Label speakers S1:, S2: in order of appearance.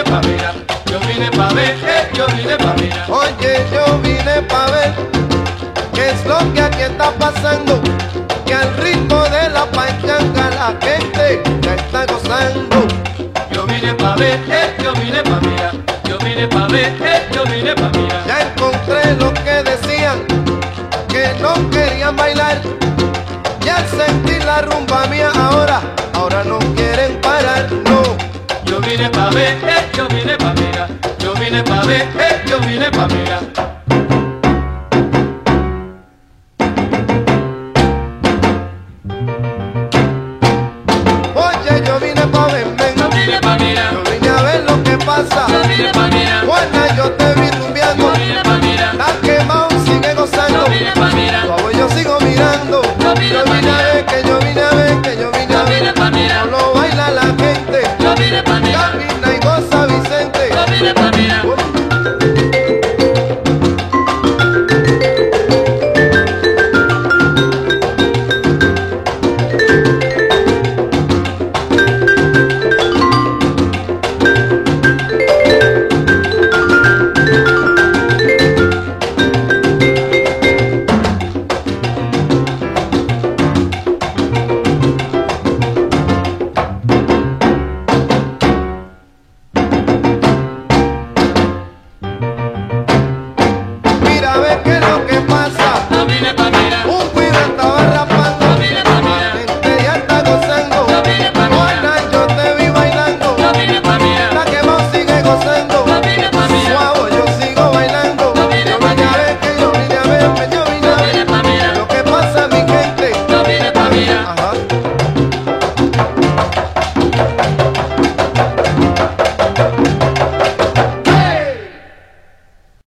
S1: pa' mirar, yo vine pa' ver, yo vine pa' mirar.
S2: Oye, yo vine pa' ver qué es lo que aquí está pasando, que al ritmo de la pachanga la gente ya está gozando.
S1: Yo vine pa' ver, yo vine pa' mirar, yo vine pa' ver, yo vine pa' mirar.
S2: Ya encontré lo que decían, que no querían bailar, y al sentir la rumba mía ahora no quieren parar, no.
S1: Yo vine pa' ver, yo vine pa' mirar, yo vine pa' ver, yo vine pa' mirar.